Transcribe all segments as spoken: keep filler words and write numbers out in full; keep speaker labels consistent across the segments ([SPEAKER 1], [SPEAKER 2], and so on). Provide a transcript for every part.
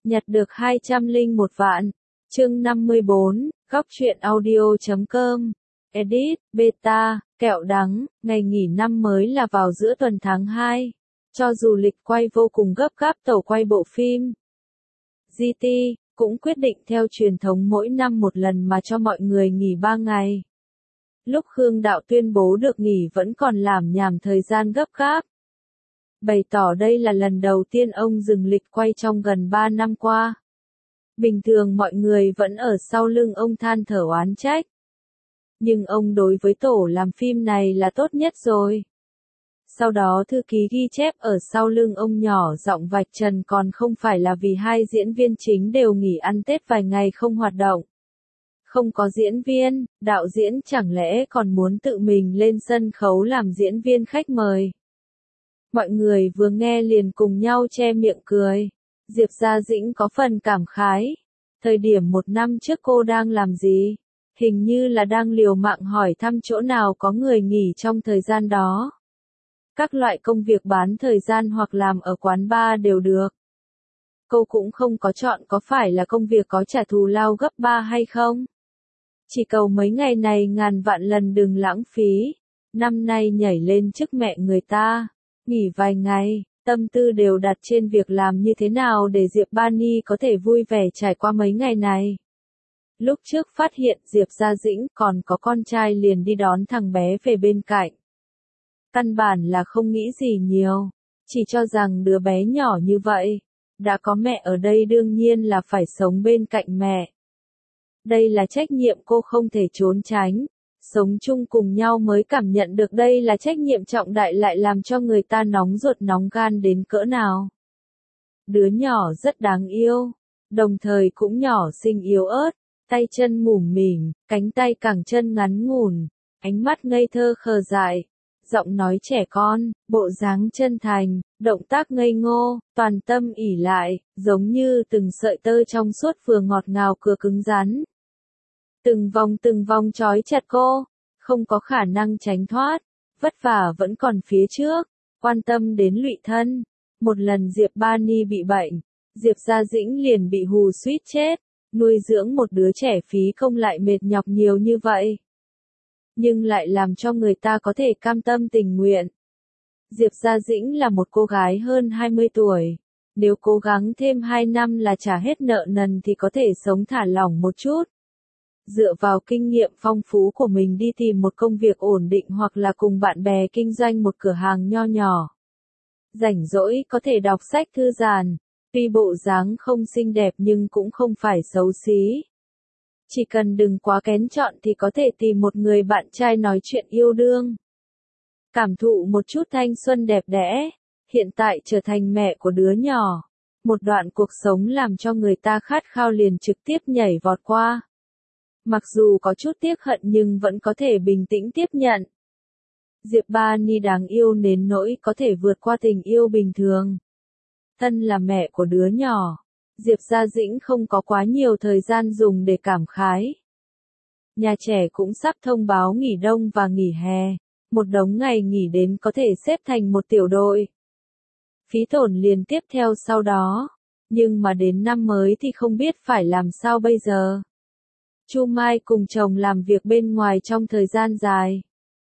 [SPEAKER 1] Nhặt được hai trăm lẻ một vạn. Chương năm mươi bốn, góc truyện audio chấm com. Edit, beta, kẹo đắng, ngày nghỉ năm mới là vào giữa tuần tháng hai. Cho dù lịch quay vô cùng gấp gáp tàu quay bộ phim giê tê, cũng quyết định theo truyền thống mỗi năm một lần mà cho mọi người nghỉ ba ngày. Lúc Khương Đạo tuyên bố được nghỉ vẫn còn lảm nhảm thời gian gấp gáp. Bày tỏ đây là lần đầu tiên ông dừng lịch quay trong gần ba năm qua. Bình thường mọi người vẫn ở sau lưng ông than thở oán trách. Nhưng ông đối với tổ làm phim này là tốt nhất rồi. Sau đó thư ký ghi chép ở sau lưng ông nhỏ giọng vạch trần còn không phải là vì hai diễn viên chính đều nghỉ ăn Tết vài ngày không hoạt động. Không có diễn viên, đạo diễn chẳng lẽ còn muốn tự mình lên sân khấu làm diễn viên khách mời. Mọi người vừa nghe liền cùng nhau che miệng cười. Diệp Gia Dĩnh có phần cảm khái. Thời điểm một năm trước cô đang làm gì? Hình như là đang liều mạng hỏi thăm chỗ nào có người nghỉ trong thời gian đó. Các loại công việc bán thời gian hoặc làm ở quán bar đều được. Cô cũng không có chọn có phải là công việc có trả thù lao gấp ba hay không. Chỉ cầu mấy ngày này ngàn vạn lần đừng lãng phí. Năm nay nhảy lên chức mẹ người ta. Nghỉ vài ngày, tâm tư đều đặt trên việc làm như thế nào để Diệp Bani có thể vui vẻ trải qua mấy ngày này. Lúc trước phát hiện Diệp Gia Dĩnh còn có con trai liền đi đón thằng bé về bên cạnh. Căn bản là không nghĩ gì nhiều, chỉ cho rằng đứa bé nhỏ như vậy, đã có mẹ ở đây đương nhiên là phải sống bên cạnh mẹ. Đây là trách nhiệm cô không thể trốn tránh. Sống chung cùng nhau mới cảm nhận được đây là trách nhiệm trọng đại lại làm cho người ta nóng ruột nóng gan đến cỡ nào. Đứa nhỏ rất đáng yêu, đồng thời cũng nhỏ xinh yếu ớt, tay chân mủm mỉm, cánh tay cẳng chân ngắn ngủn, ánh mắt ngây thơ khờ dại, giọng nói trẻ con, bộ dáng chân thành, động tác ngây ngô, toàn tâm ỷ lại, giống như từng sợi tơ trong suốt vừa ngọt ngào vừa cứng rắn. Từng vòng từng vòng trói chặt cô, không có khả năng tránh thoát, vất vả vẫn còn phía trước, quan tâm đến lụy thân. Một lần Diệp Bani bị bệnh, Diệp Gia Dĩnh liền bị hù suýt chết, nuôi dưỡng một đứa trẻ phí công lại mệt nhọc nhiều như vậy. Nhưng lại làm cho người ta có thể cam tâm tình nguyện. Diệp Gia Dĩnh là một cô gái hơn hai mươi tuổi, nếu cố gắng thêm hai năm là trả hết nợ nần thì có thể sống thả lỏng một chút. Dựa vào kinh nghiệm phong phú của mình đi tìm một công việc ổn định hoặc là cùng bạn bè kinh doanh một cửa hàng nho nhỏ. Rảnh rỗi có thể đọc sách thư giãn, tuy bộ dáng không xinh đẹp nhưng cũng không phải xấu xí. Chỉ cần đừng quá kén chọn thì có thể tìm một người bạn trai nói chuyện yêu đương. Cảm thụ một chút thanh xuân đẹp đẽ, hiện tại trở thành mẹ của đứa nhỏ. Một đoạn cuộc sống làm cho người ta khát khao liền trực tiếp nhảy vọt qua. Mặc dù có chút tiếc hận nhưng vẫn có thể bình tĩnh tiếp nhận. Diệp Bani đáng yêu đến nỗi có thể vượt qua tình yêu bình thường. Thân là mẹ của đứa nhỏ, Diệp Gia Dĩnh không có quá nhiều thời gian dùng để cảm khái. Nhà trẻ cũng sắp thông báo nghỉ đông và nghỉ hè, một đống ngày nghỉ đến có thể xếp thành một tiểu đội. Phí tổn liền tiếp theo sau đó, nhưng mà đến năm mới thì không biết phải làm sao bây giờ. Chu Mai cùng chồng làm việc bên ngoài trong thời gian dài.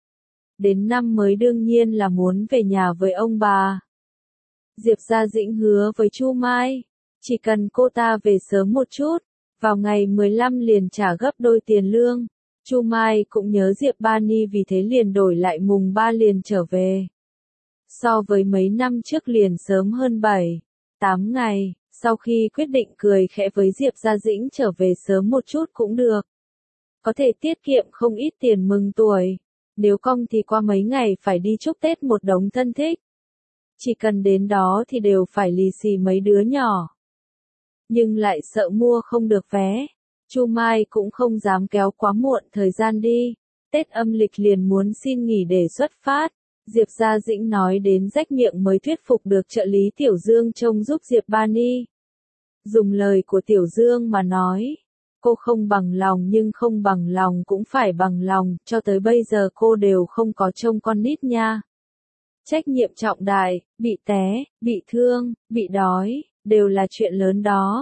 [SPEAKER 1] Đến năm mới đương nhiên là muốn về nhà với ông bà. Diệp Gia Dĩnh hứa với Chu Mai, chỉ cần cô ta về sớm một chút, vào ngày mười lăm liền trả gấp đôi tiền lương. Chu Mai cũng nhớ Diệp Bani vì thế liền đổi lại mùng ba liền trở về. So với mấy năm trước liền sớm hơn bảy, tám ngày. Sau khi quyết định cười khẽ với Diệp Gia Dĩnh trở về sớm một chút cũng được. Có thể tiết kiệm không ít tiền mừng tuổi. Nếu không thì qua mấy ngày phải đi chúc Tết một đống thân thích. Chỉ cần đến đó thì đều phải lì xì mấy đứa nhỏ. Nhưng lại sợ mua không được vé. Chu Mai cũng không dám kéo quá muộn thời gian đi. Tết âm lịch liền muốn xin nghỉ để xuất phát. Diệp Gia Dĩnh nói đến rách miệng mới thuyết phục được trợ lý Tiểu Dương trông giúp Diệp Bani. Dùng lời của Tiểu Dương mà nói, cô không bằng lòng nhưng không bằng lòng cũng phải bằng lòng, cho tới bây giờ cô đều không có trông con nít nha. Trách nhiệm trọng đại, bị té, bị thương, bị đói, đều là chuyện lớn đó.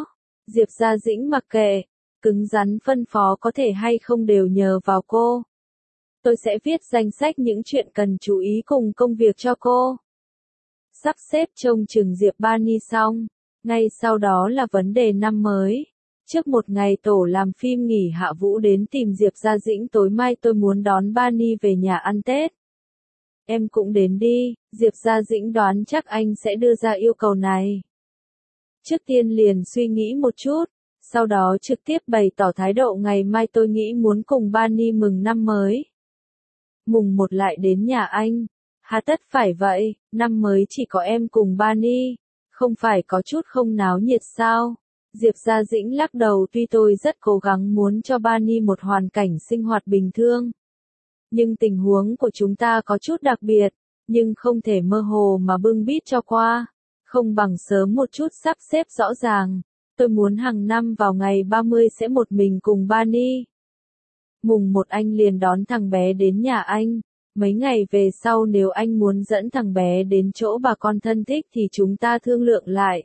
[SPEAKER 1] Diệp Gia Dĩnh mặc kệ, cứng rắn phân phó có thể hay không đều nhờ vào cô. Tôi sẽ viết danh sách những chuyện cần chú ý cùng công việc cho cô. Sắp xếp trông chừng Diệp Bani xong, ngay sau đó là vấn đề năm mới. Trước một ngày tổ làm phim nghỉ, Hạ Vũ đến tìm Diệp Gia Dĩnh, tối mai tôi muốn đón Bani về nhà ăn Tết. Em cũng đến đi, Diệp Gia Dĩnh đoán chắc anh sẽ đưa ra yêu cầu này. Trước tiên liền suy nghĩ một chút, sau đó trực tiếp bày tỏ thái độ ngày mai tôi nghĩ muốn cùng Bani mừng năm mới. Mùng một lại đến nhà anh. Hà tất phải vậy, năm mới chỉ có em cùng Bani, không phải có chút không náo nhiệt sao? Diệp Gia Dĩnh lắc đầu, tuy tôi rất cố gắng muốn cho Bani một hoàn cảnh sinh hoạt bình thường. Nhưng tình huống của chúng ta có chút đặc biệt, nhưng không thể mơ hồ mà bưng bít cho qua. Không bằng sớm một chút sắp xếp rõ ràng. Tôi muốn hàng năm vào ngày ba mươi sẽ một mình cùng Bani. Mùng một anh liền đón thằng bé đến nhà anh. Mấy ngày về sau nếu anh muốn dẫn thằng bé đến chỗ bà con thân thích thì chúng ta thương lượng lại.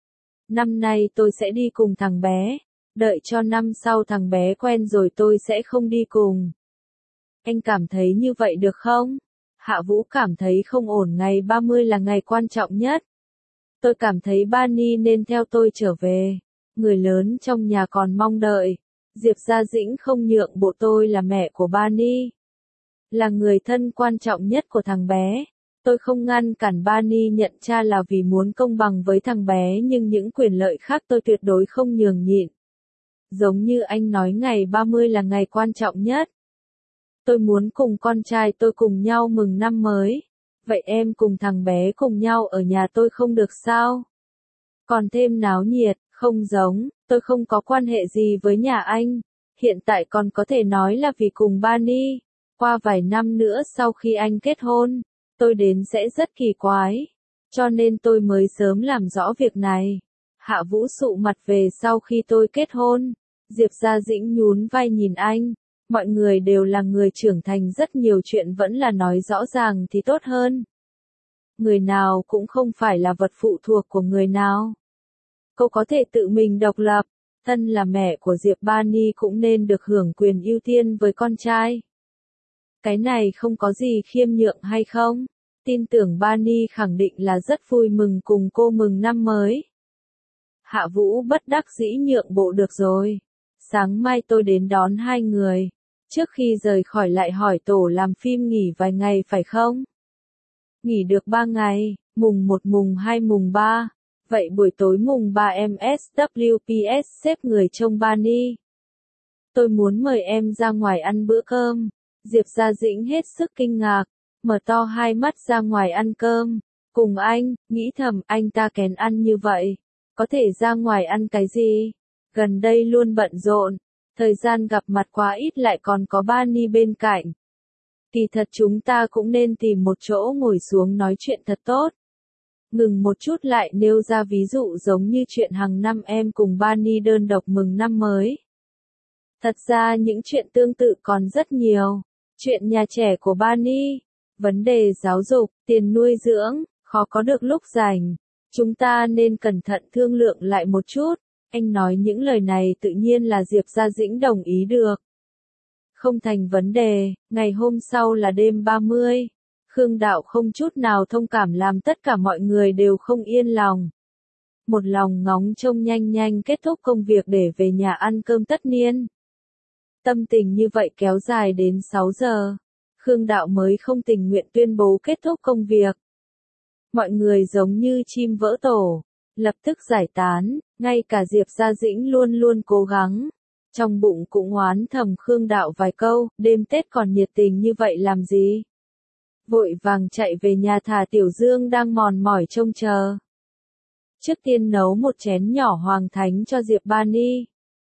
[SPEAKER 1] Năm nay tôi sẽ đi cùng thằng bé. Đợi cho năm sau thằng bé quen rồi tôi sẽ không đi cùng. Anh cảm thấy như vậy được không? Hạ Vũ cảm thấy không ổn, ngày ba mươi là ngày quan trọng nhất. Tôi cảm thấy Bani nên theo tôi trở về. Người lớn trong nhà còn mong đợi. Diệp Gia Dĩnh không nhượng bộ, tôi là mẹ của Bani. Là người thân quan trọng nhất của thằng bé. Tôi không ngăn cản Bani nhận cha là vì muốn công bằng với thằng bé, nhưng những quyền lợi khác tôi tuyệt đối không nhường nhịn. Giống như anh nói ngày ba mươi là ngày quan trọng nhất. Tôi muốn cùng con trai tôi cùng nhau mừng năm mới. Vậy em cùng thằng bé cùng nhau ở nhà tôi không được sao? Còn thêm náo nhiệt, không giống, tôi không có quan hệ gì với nhà anh. Hiện tại còn có thể nói là vì cùng Bani. Qua vài năm nữa sau khi anh kết hôn, tôi đến sẽ rất kỳ quái. Cho nên tôi mới sớm làm rõ việc này. Hạ Vũ sụ mặt về sau khi tôi kết hôn. Diệp Gia Dĩnh nhún vai nhìn anh. Mọi người đều là người trưởng thành, rất nhiều chuyện vẫn là nói rõ ràng thì tốt hơn. Người nào cũng không phải là vật phụ thuộc của người nào. Cô có thể tự mình độc lập. Thân là mẹ của Diệp Bani cũng nên được hưởng quyền ưu tiên với con trai. Cái này không có gì khiêm nhượng hay không? Tin tưởng Bani khẳng định là rất vui mừng cùng cô mừng năm mới. Hạ Vũ bất đắc dĩ nhượng bộ, được rồi. Sáng mai tôi đến đón hai người. Trước khi rời khỏi lại hỏi tổ làm phim nghỉ vài ngày phải không? Nghỉ được ba ngày, mùng một, mùng hai, mùng ba. Vậy buổi tối mùng ba em ét vê pê ét xếp người trông Bani. Tôi muốn mời em ra ngoài ăn bữa cơm. Diệp Gia Dĩnh hết sức kinh ngạc, mở to hai mắt ra ngoài ăn cơm. Cùng anh, nghĩ thầm anh ta kén ăn như vậy. Có thể ra ngoài ăn cái gì? Gần đây luôn bận rộn. Thời gian gặp mặt quá ít, lại còn có Bani bên cạnh. Kỳ thật chúng ta cũng nên tìm một chỗ ngồi xuống nói chuyện thật tốt. Ngừng một chút lại nêu ra ví dụ giống như chuyện hàng năm em cùng Bani đơn độc mừng năm mới. Thật ra những chuyện tương tự còn rất nhiều. Chuyện nhà trẻ của Bani, vấn đề giáo dục, tiền nuôi dưỡng, khó có được lúc rảnh. Chúng ta nên cẩn thận thương lượng lại một chút. Anh nói những lời này tự nhiên là Diệp Gia Dĩnh đồng ý được. Không thành vấn đề, ngày hôm sau là đêm ba mươi. Khương Đạo không chút nào thông cảm làm tất cả mọi người đều không yên lòng. Một lòng ngóng trông nhanh nhanh kết thúc công việc để về nhà ăn cơm tất niên. Tâm tình như vậy kéo dài đến sáu giờ. Khương Đạo mới không tình nguyện tuyên bố kết thúc công việc. Mọi người giống như chim vỡ tổ, lập tức giải tán, ngay cả Diệp Gia Dĩnh luôn luôn cố gắng. Trong bụng cũng oán thầm Khương Đạo vài câu, đêm Tết còn nhiệt tình như vậy làm gì? Vội vàng chạy về nhà thả Tiểu Dương đang mòn mỏi trông chờ. Trước tiên nấu một chén nhỏ hoàng thánh cho Diệp Bani.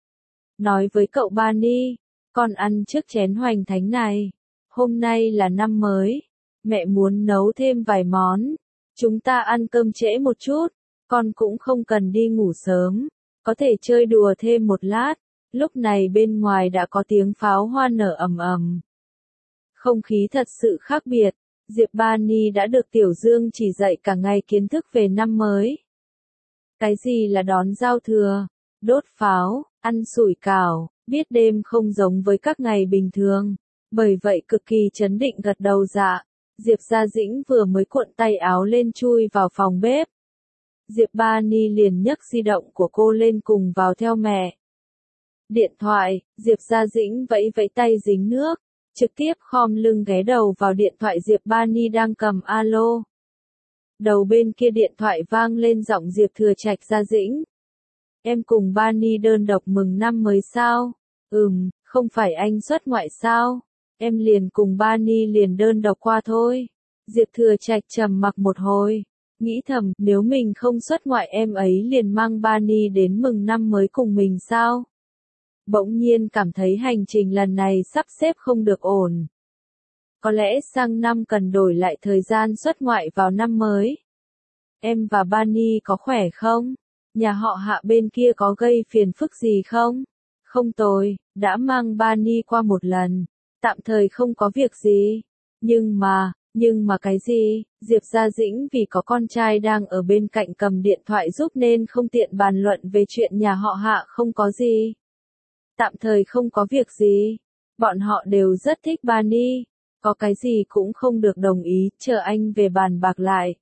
[SPEAKER 1] Nói với cậu Bani, con ăn trước chén hoành thánh này. Hôm nay là năm mới, mẹ muốn nấu thêm vài món. Chúng ta ăn cơm trễ một chút, con cũng không cần đi ngủ sớm, có thể chơi đùa thêm một lát. Lúc này bên ngoài đã có tiếng pháo hoa nở ầm ầm. Không khí thật sự khác biệt, Diệp Bani đã được Tiểu Dương chỉ dạy cả ngày kiến thức về năm mới. Cái gì là đón giao thừa? đốt pháo, ăn sủi cảo, biết đêm không giống với các ngày bình thường. Bởi vậy cực kỳ chấn định gật đầu dạ. Diệp Gia Dĩnh vừa mới cuộn tay áo lên chui vào phòng bếp. Diệp Ba Ni liền nhấc di động của cô lên cùng vào theo mẹ. Điện thoại, Diệp Gia Dĩnh vẫy vẫy tay dính nước, trực tiếp khom lưng ghé đầu vào điện thoại Diệp Ba Ni đang cầm alo. Đầu bên kia điện thoại vang lên giọng Diệp Thừa Trạch. Gia Dĩnh. Em cùng Ba Ni đơn độc mừng năm mới sao? Ừm, không phải anh xuất ngoại sao? Em liền cùng Ba Ni liền đơn độc qua thôi. Diệp Thừa Trạch trầm mặc một hồi, nghĩ thầm, nếu mình không xuất ngoại em ấy liền mang Ba Ni đến mừng năm mới cùng mình sao? Bỗng nhiên cảm thấy hành trình lần này sắp xếp không được ổn. Có lẽ sang năm cần đổi lại thời gian xuất ngoại vào năm mới. Em và Ba Ni có khỏe không? Nhà họ Hạ bên kia có gây phiền phức gì không? Không tồi, đã mang Ba Ni qua một lần. Tạm thời không có việc gì. Nhưng mà, nhưng mà cái gì? Diệp Gia Dĩnh vì có con trai đang ở bên cạnh cầm điện thoại giúp nên không tiện bàn luận về chuyện nhà họ Hạ. Không có gì. Tạm thời không có việc gì. Bọn họ đều rất thích Ba Ni. Có cái gì cũng không được đồng ý, chờ anh về bàn bạc lại.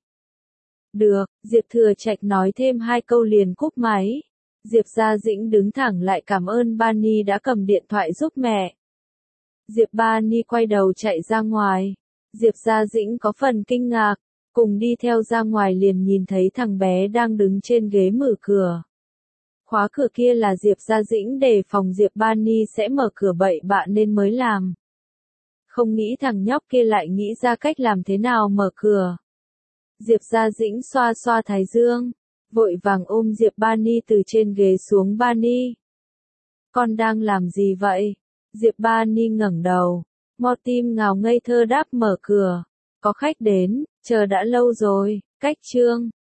[SPEAKER 1] Được, Diệp Thừa Trạch nói thêm hai câu liền cúp máy. Diệp Gia Dĩnh đứng thẳng lại cảm ơn Ba Ni đã cầm điện thoại giúp mẹ. Diệp Ba Ni quay đầu chạy ra ngoài. Diệp Gia Dĩnh có phần kinh ngạc, cùng đi theo ra ngoài liền nhìn thấy thằng bé đang đứng trên ghế mở cửa. Khóa cửa kia là Diệp Gia Dĩnh để phòng Diệp Ba Ni sẽ mở cửa bậy bạ nên mới làm. Không nghĩ thằng nhóc kia lại nghĩ ra cách làm thế nào mở cửa. Diệp Gia Dĩnh xoa xoa thái dương, vội vàng ôm Diệp Ba Ni từ trên ghế xuống. Ba Ni, con đang làm gì vậy? Diệp Ba Ni ngẩng đầu, mò tim ngào ngây thơ đáp. Mở cửa, có khách đến, chờ đã lâu rồi. Cách chương